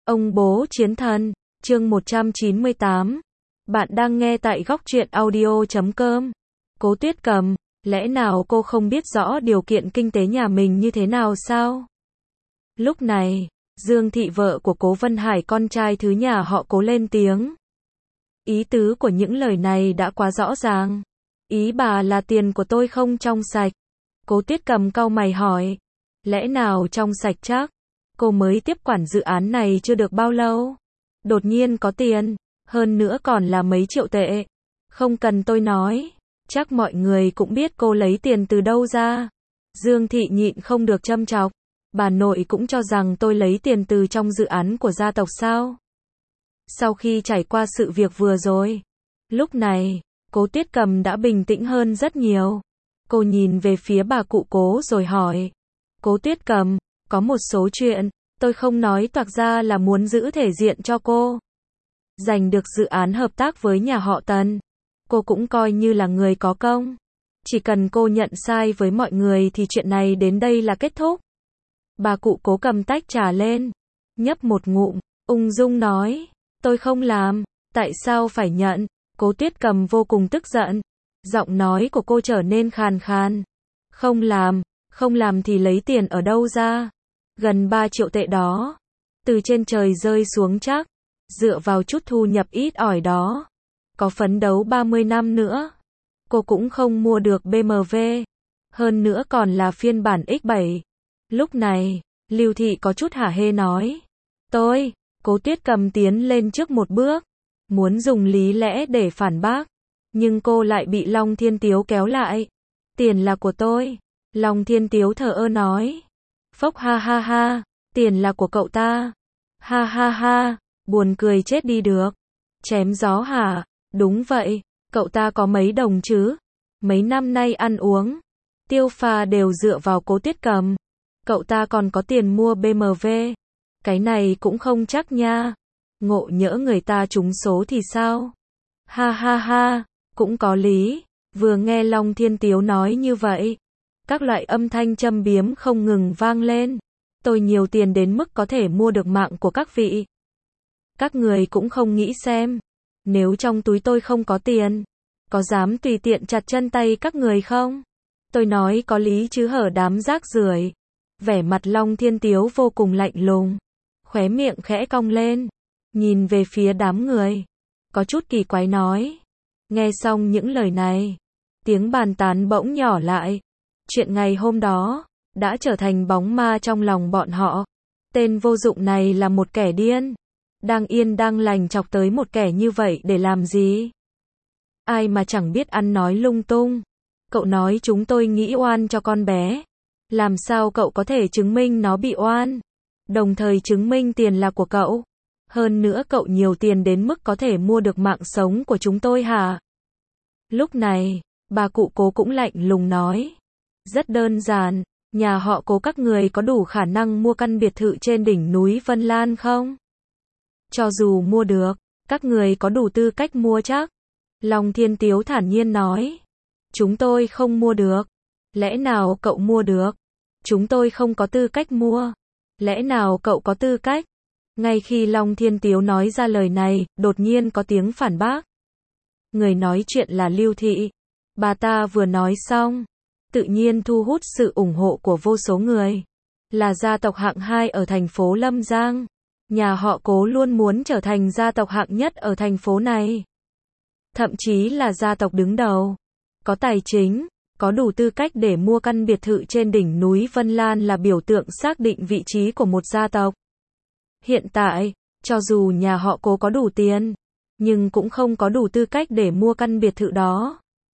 Ông bố chiến thần, chương 198. Bạn đang nghe tại góc truyện audio.com. Cố Tuyết Cầm, lẽ nào cô không biết rõ điều kiện kinh tế nhà mình như thế nào sao? Lúc này, Dương Thị vợ của Cố Vân Hải con trai thứ nhà họ Cố lên tiếng. Ý tứ của những lời này đã quá rõ ràng. Ý bà là tiền của tôi không trong sạch. Cố Tuyết Cầm cau mày hỏi. Lẽ nào trong sạch chắc? Cô mới tiếp quản dự án này chưa được bao lâu. Đột nhiên có tiền, hơn nữa còn là mấy triệu tệ. Không cần tôi nói, chắc mọi người cũng biết cô lấy tiền từ đâu ra. Dương Thị nhịn không được châm chọc. Bà nội cũng cho rằng tôi lấy tiền từ trong dự án của gia tộc sao? Sau khi trải qua sự việc vừa rồi, lúc này, Cố Tuyết Cầm đã bình tĩnh hơn rất nhiều. Cô nhìn về phía bà cụ Cố rồi hỏi. Cố Tuyết Cầm, có một số chuyện, tôi không nói toạc ra là muốn giữ thể diện cho cô. Giành được dự án hợp tác với nhà họ Tần, cô cũng coi như là người có công. Chỉ cần cô nhận sai với mọi người thì chuyện này đến đây là kết thúc. Bà cụ Cố cầm tách trà lên, nhấp một ngụm, ung dung nói, tôi không làm, tại sao phải nhận? Cố Tuyết Cầm vô cùng tức giận, giọng nói của cô trở nên khàn khàn. Không làm thì lấy tiền ở đâu ra? Gần 3 triệu tệ đó, từ trên trời rơi xuống chắc, dựa vào chút thu nhập ít ỏi đó, có phấn đấu 30 năm nữa, cô cũng không mua được BMW, hơn nữa còn là phiên bản X7. Lúc này, Lưu Thị có chút hả hê nói, Cố Tuyết Cầm tiến lên trước một bước, muốn dùng lý lẽ để phản bác, nhưng cô lại bị Long Thiên Tiếu kéo lại. Tiền là của tôi. Long Thiên Tiếu thờ ơ nói. Phốc ha ha ha, tiền là của cậu ta. Ha ha ha, buồn cười chết đi được. Chém gió hả? Đúng vậy, cậu ta có mấy đồng chứ? Mấy năm nay ăn uống, tiêu pha đều dựa vào Cố Tuyết Cầm. Cậu ta còn có tiền mua BMW. Cái này cũng không chắc nha. Ngộ nhỡ người ta trúng số thì sao? Ha ha ha, cũng có lý. Vừa nghe Long Thiên Tiếu nói như vậy, các loại âm thanh châm biếm không ngừng vang lên. Tôi nhiều tiền đến mức có thể mua được mạng của các vị. Các người cũng không nghĩ xem, nếu trong túi tôi không có tiền, có dám tùy tiện chặt chân tay các người không? Tôi nói có lý chứ hở đám rác rưởi. Vẻ mặt Long Thiên Tiếu vô cùng lạnh lùng, khóe miệng khẽ cong lên, nhìn về phía đám người, có chút kỳ quái nói. Nghe xong những lời này, tiếng bàn tán bỗng nhỏ lại. Chuyện ngày hôm đó đã trở thành bóng ma trong lòng bọn họ. Tên vô dụng này là một kẻ điên, đang yên đang lành chọc tới một kẻ như vậy để làm gì? Ai mà chẳng biết ăn nói lung tung. Cậu nói chúng tôi nghĩ oan cho con bé. Làm sao cậu có thể chứng minh nó bị oan? Đồng thời chứng minh tiền là của cậu. Hơn nữa cậu nhiều tiền đến mức có thể mua được mạng sống của chúng tôi hả? Lúc này, bà cụ Cố cũng lạnh lùng nói. Rất đơn giản, nhà họ Cố các người có đủ khả năng mua căn biệt thự trên đỉnh núi Vân Lan không? Cho dù mua được, các người có đủ tư cách mua chắc? Long Thiên Tiếu thản nhiên nói. Chúng tôi không mua được. Lẽ nào cậu mua được? Chúng tôi không có tư cách mua. Lẽ nào cậu có tư cách? Ngay khi Long Thiên Tiếu nói ra lời này, đột nhiên có tiếng phản bác. Người nói chuyện là Lưu Thị. Bà ta vừa nói xong, tự nhiên thu hút sự ủng hộ của vô số người. Là gia tộc hạng 2 ở thành phố Lâm Giang. Nhà họ Cố luôn muốn trở thành gia tộc hạng nhất ở thành phố này. Thậm chí là gia tộc đứng đầu. Có tài chính, có đủ tư cách để mua căn biệt thự trên đỉnh núi Vân Lan là biểu tượng xác định vị trí của một gia tộc. Hiện tại, cho dù nhà họ Cố có đủ tiền, nhưng cũng không có đủ tư cách để mua căn biệt thự đó.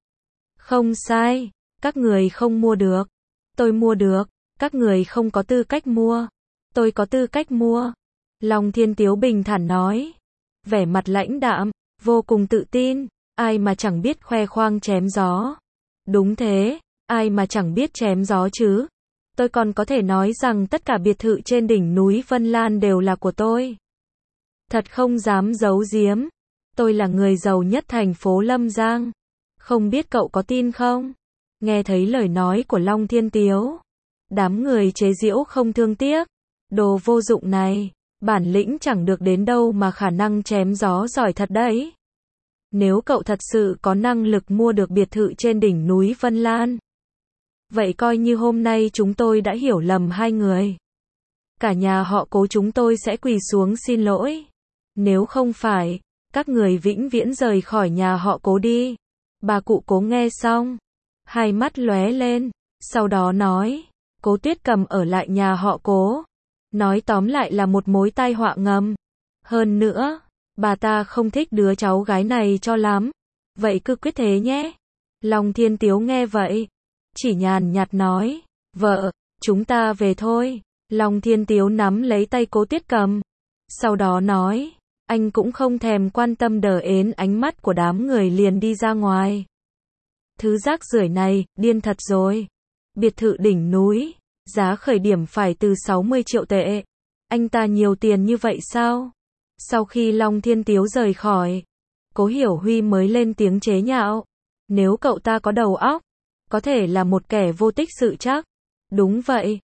Không sai, các người không mua được. Tôi mua được, các người không có tư cách mua. Tôi có tư cách mua. Long Thiên Tiếu bình thản nói. Vẻ mặt lãnh đạm, vô cùng tự tin, ai mà chẳng biết khoe khoang chém gió. Đúng thế, ai mà chẳng biết chém gió chứ. Tôi còn có thể nói rằng tất cả biệt thự trên đỉnh núi Vân Lan đều là của tôi. Thật không dám giấu giếm. Tôi là người giàu nhất thành phố Lâm Giang. Không biết cậu có tin không? Nghe thấy lời nói của Long Thiên Tiếu, đám người chế giễu không thương tiếc. Đồ vô dụng này, Bản lĩnh chẳng được đến đâu mà khả năng chém gió giỏi thật đấy. Nếu cậu thật sự có năng lực mua được biệt thự trên đỉnh núi Vân Lan, vậy coi như hôm nay chúng tôi đã hiểu lầm hai người. Cả nhà họ Cố chúng tôi sẽ quỳ xuống xin lỗi. Nếu không phải, các người vĩnh viễn rời khỏi nhà họ Cố đi. Bà cụ Cố nghe xong, hai mắt lóe lên, sau đó nói, Cố Tuyết Cầm ở lại nhà họ Cố. Nói tóm lại là một mối tai họa ngầm. Hơn nữa, bà ta không thích đứa cháu gái này cho lắm. Vậy cứ quyết thế nhé. Long Thiên Tiếu nghe vậy, chỉ nhàn nhạt nói, vợ, chúng ta về thôi. Long Thiên Tiếu nắm lấy tay Cố Tuyết Cầm. Sau đó nói, anh cũng không thèm quan tâm đờ ến ánh mắt của đám người liền đi ra ngoài. Thứ rác rưởi này, điên thật rồi. Biệt thự đỉnh núi, giá khởi điểm phải từ 60 triệu tệ. Anh ta nhiều tiền như vậy sao? Sau khi Long Thiên Tiếu rời khỏi, Cố Hiểu Huy mới lên tiếng chế nhạo. Nếu cậu ta có đầu óc, có thể là một kẻ vô tích sự chắc. Đúng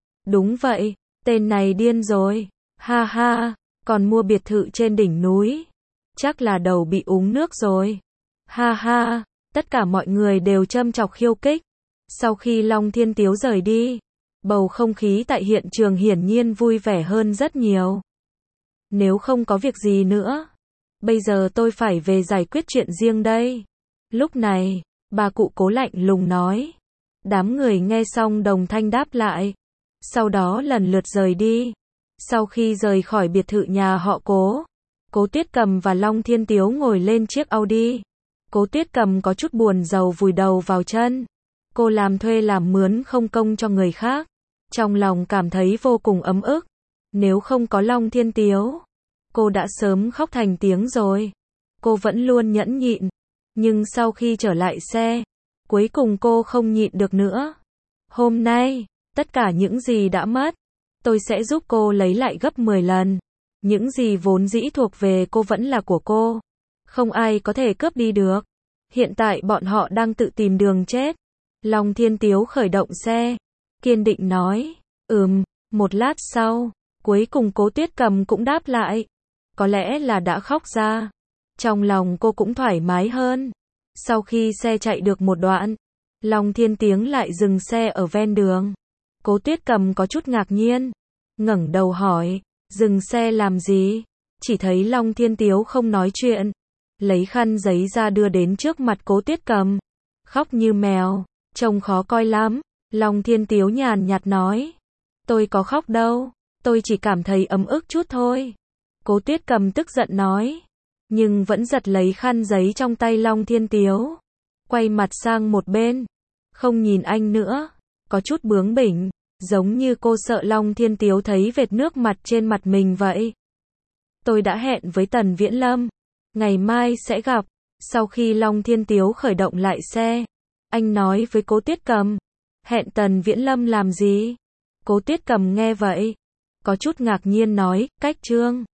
vậy, tên này điên rồi. Ha ha, còn mua biệt thự trên đỉnh núi. Chắc là đầu bị uống nước rồi. Ha ha, tất cả mọi người đều châm chọc khiêu khích. Sau khi Long Thiên Tiếu rời đi, bầu không khí tại hiện trường hiển nhiên vui vẻ hơn rất nhiều. Nếu không có việc gì nữa, bây giờ tôi phải về giải quyết chuyện riêng đây. Lúc này, bà cụ Cố lạnh lùng nói. Đám người nghe xong đồng thanh đáp lại. Sau đó lần lượt rời đi. Sau khi rời khỏi biệt thự nhà họ Cố, Cố Tuyết Cầm và Long Thiên Tiếu ngồi lên chiếc Audi. Cố Tuyết Cầm có chút buồn rầu vùi đầu vào chân. Cô làm thuê làm mướn không công cho người khác. Trong lòng cảm thấy vô cùng ấm ức. Nếu không có Long Thiên Tiếu, cô đã sớm khóc thành tiếng rồi. Cô vẫn luôn nhẫn nhịn. Nhưng sau khi trở lại xe, cuối cùng cô không nhịn được nữa. Hôm nay, tất cả những gì đã mất, tôi sẽ giúp cô lấy lại gấp 10 lần. Những gì vốn dĩ thuộc về cô vẫn là của cô. Không ai có thể cướp đi được. Hiện tại bọn họ đang tự tìm đường chết. Long Thiên Tiếu khởi động xe, kiên định nói. Một lát sau, cuối cùng Cố Tuyết Cầm cũng đáp lại. Có lẽ là đã khóc ra. Trong lòng cô cũng thoải mái hơn. Sau khi xe chạy được một đoạn, Long Thiên Tiếu lại dừng xe ở ven đường. Cố Tuyết Cầm có chút ngạc nhiên, ngẩng đầu hỏi, dừng xe làm gì? Chỉ thấy Long Thiên Tiếu không nói chuyện, lấy khăn giấy ra đưa đến trước mặt Cố Tuyết Cầm. Khóc như mèo, trông khó coi lắm. Long Thiên Tiếu nhàn nhạt nói, tôi có khóc đâu, tôi chỉ cảm thấy ấm ức chút thôi. Cố Tuyết Cầm tức giận nói, nhưng vẫn giật lấy khăn giấy trong tay Long Thiên Tiếu, quay mặt sang một bên, không nhìn anh nữa, có chút bướng bỉnh, giống như cô sợ Long Thiên Tiếu thấy vệt nước mặt trên mặt mình vậy. Tôi đã hẹn với Tần Viễn Lâm, ngày mai sẽ gặp. Sau khi Long Thiên Tiếu khởi động lại xe, anh nói với Cố Tuyết Cầm, hẹn Tần Viễn Lâm làm gì? Cố Tuyết Cầm nghe vậy, có chút ngạc nhiên nói, cách Trương